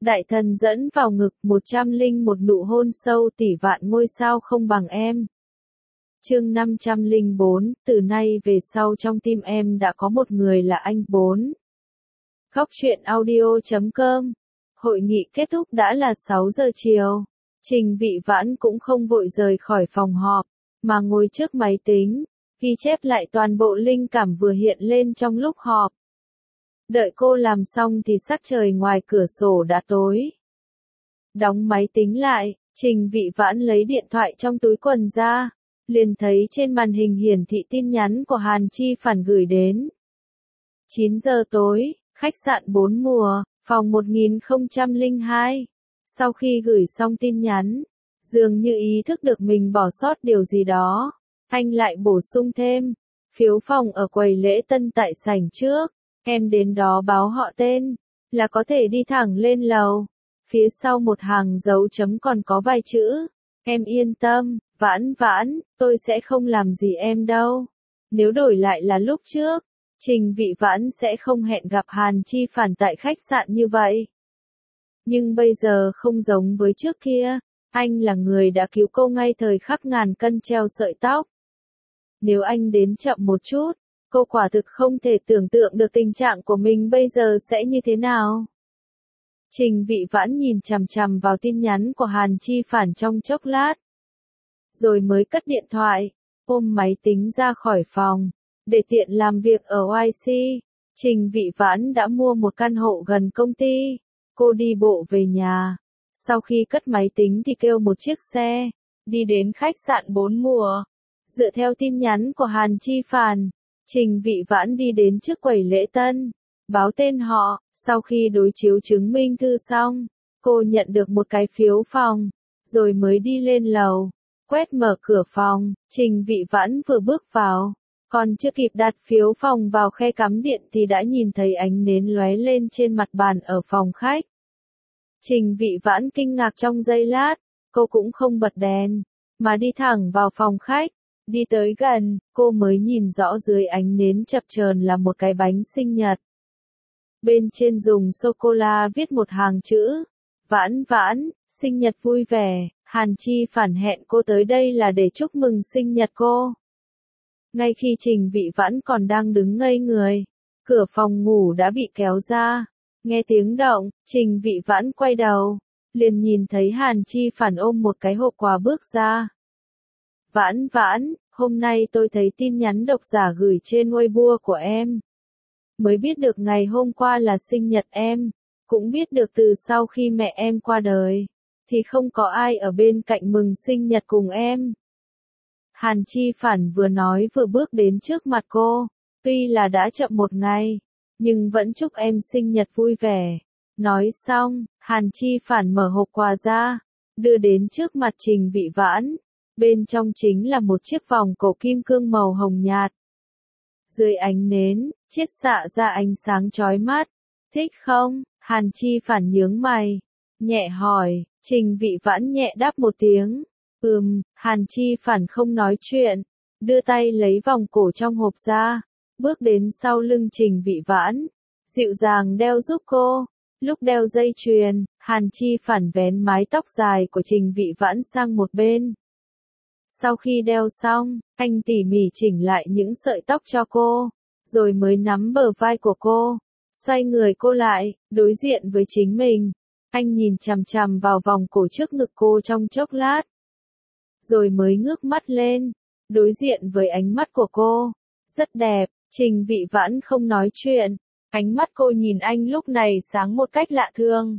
Đại thần dẫn vào ngực 101 nụ hôn sâu tỷ vạn ngôi sao không bằng em. Chương 504, từ nay về sau trong tim em đã có một người là anh 4. Góc truyện audio.com. Hội nghị kết thúc đã là 6 giờ chiều. Trình Vị Vãn cũng không vội rời khỏi phòng họp, mà ngồi trước máy tính, ghi chép lại toàn bộ linh cảm vừa hiện lên trong lúc họp. Đợi cô làm xong thì sắc trời ngoài cửa sổ đã tối. Đóng máy tính lại, Trình Vị Vãn lấy điện thoại trong túi quần ra, liền thấy trên màn hình hiển thị tin nhắn của Hàn Chi Phản gửi đến. 9 giờ tối, khách sạn 4 mùa, phòng 1002. Sau khi gửi xong tin nhắn, dường như ý thức được mình bỏ sót điều gì đó, anh lại bổ sung thêm, phiếu phòng ở quầy lễ tân tại sảnh trước, em đến đó báo họ tên, là có thể đi thẳng lên lầu. Phía sau một hàng dấu chấm còn có vài chữ, em yên tâm, Vãn Vãn, tôi sẽ không làm gì em đâu. Nếu đổi lại là lúc trước, Trình Vị Vãn sẽ không hẹn gặp Hàn Chi Phản tại khách sạn như vậy. Nhưng bây giờ không giống với trước kia, anh là người đã cứu cô ngay thời khắc ngàn cân treo sợi tóc. Nếu anh đến chậm một chút, cô quả thực không thể tưởng tượng được tình trạng của mình bây giờ sẽ như thế nào. Trình Vị Vãn nhìn chằm chằm vào tin nhắn của Hàn Chi Phản trong chốc lát, rồi mới cất điện thoại, ôm máy tính ra khỏi phòng, để tiện làm việc ở YC. Trình Vị Vãn đã mua một căn hộ gần công ty, cô đi bộ về nhà, sau khi cất máy tính thì kêu một chiếc xe, đi đến khách sạn 4 mùa. Dựa theo tin nhắn của Hàn Chi Phản, Trình Vị Vãn đi đến trước quầy lễ tân, báo tên họ, sau khi đối chiếu chứng minh thư xong, cô nhận được một cái phiếu phòng, rồi mới đi lên lầu, quét mở cửa phòng. Trình Vị Vãn vừa bước vào, còn chưa kịp đặt phiếu phòng vào khe cắm điện thì đã nhìn thấy ánh nến lóe lên trên mặt bàn ở phòng khách. Trình Vị Vãn kinh ngạc trong giây lát, cô cũng không bật đèn, mà đi thẳng vào phòng khách. Đi tới gần, cô mới nhìn rõ dưới ánh nến chập chờn là một cái bánh sinh nhật. Bên trên dùng sô-cô-la viết một hàng chữ, Vãn Vãn, sinh nhật vui vẻ. Hàn Chi Phản hẹn cô tới đây là để chúc mừng sinh nhật cô. Ngay khi Trình Vị Vãn còn đang đứng ngây người, cửa phòng ngủ đã bị kéo ra. Nghe tiếng động, Trình Vị Vãn quay đầu, liền nhìn thấy Hàn Chi Phản ôm một cái hộp quà bước ra. Vãn Vãn, hôm nay tôi thấy tin nhắn độc giả gửi trên Weibo của em. Mới biết được ngày hôm qua là sinh nhật em, cũng biết được từ sau khi mẹ em qua đời, thì không có ai ở bên cạnh mừng sinh nhật cùng em. Hàn Chi Phản vừa nói vừa bước đến trước mặt cô, tuy là đã chậm một ngày, nhưng vẫn chúc em sinh nhật vui vẻ. Nói xong, Hàn Chi Phản mở hộp quà ra, đưa đến trước mặt Trình Vị Vãn. Bên trong chính là một chiếc vòng cổ kim cương màu hồng nhạt. Dưới ánh nến, chiết xạ ra ánh sáng chói mắt. Thích không? Hàn Chi Phản nhướng mày, nhẹ hỏi. Trình Vị Vãn nhẹ đáp một tiếng. Hàn Chi Phản không nói chuyện, đưa tay lấy vòng cổ trong hộp ra, bước đến sau lưng Trình Vị Vãn, dịu dàng đeo giúp cô. Lúc đeo dây chuyền, Hàn Chi Phản vén mái tóc dài của Trình Vị Vãn sang một bên. Sau khi đeo xong, anh tỉ mỉ chỉnh lại những sợi tóc cho cô, rồi mới nắm bờ vai của cô, xoay người cô lại, đối diện với chính mình. Anh nhìn chằm chằm vào vòng cổ trước ngực cô trong chốc lát, rồi mới ngước mắt lên, đối diện với ánh mắt của cô. Rất đẹp. Trình Vị Vãn không nói chuyện, ánh mắt cô nhìn anh lúc này sáng một cách lạ thường.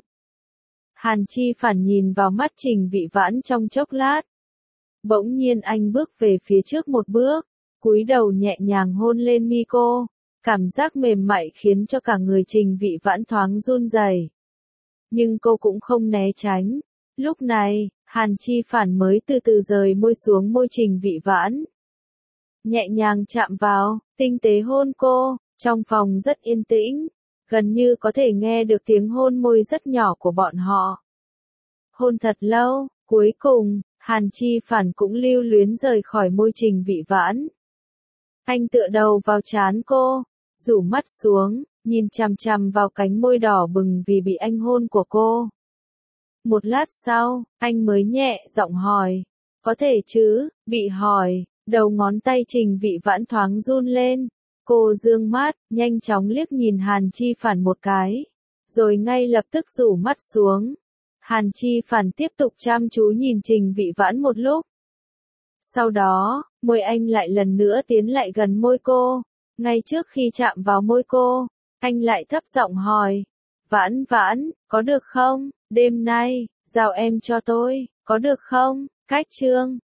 Hàn Chi Phản nhìn vào mắt Trình Vị Vãn trong chốc lát. Bỗng nhiên anh bước về phía trước một bước, cúi đầu nhẹ nhàng hôn lên mi cô, cảm giác mềm mại khiến cho cả người Trình Vị Vãn thoáng run rẩy. Nhưng cô cũng không né tránh. Lúc này, Hàn Chi Phản mới từ từ rời môi xuống môi Trình Vị Vãn, nhẹ nhàng chạm vào, tinh tế hôn cô. Trong phòng rất yên tĩnh, gần như có thể nghe được tiếng hôn môi rất nhỏ của bọn họ. Hôn thật lâu, cuối cùng, Hàn Chi Phản cũng lưu luyến rời khỏi môi Trình Vị Vãn. Anh tựa đầu vào trán cô, rủ mắt xuống, nhìn chằm chằm vào cánh môi đỏ bừng vì bị anh hôn của cô. Một lát sau, anh mới nhẹ giọng hỏi, có thể chứ, bị hỏi, đầu ngón tay Trình Vị Vãn thoáng run lên. Cô dương mắt, nhanh chóng liếc nhìn Hàn Chi Phản một cái, rồi ngay lập tức rủ mắt xuống. Hàn Chi Phản tiếp tục chăm chú nhìn Trình Vị Vãn một lúc. Sau đó, môi anh lại lần nữa tiến lại gần môi cô. Ngay trước khi chạm vào môi cô, anh lại thấp giọng hỏi, Vãn Vãn, có được không? Đêm nay, giao em cho tôi, có được không? Cách chương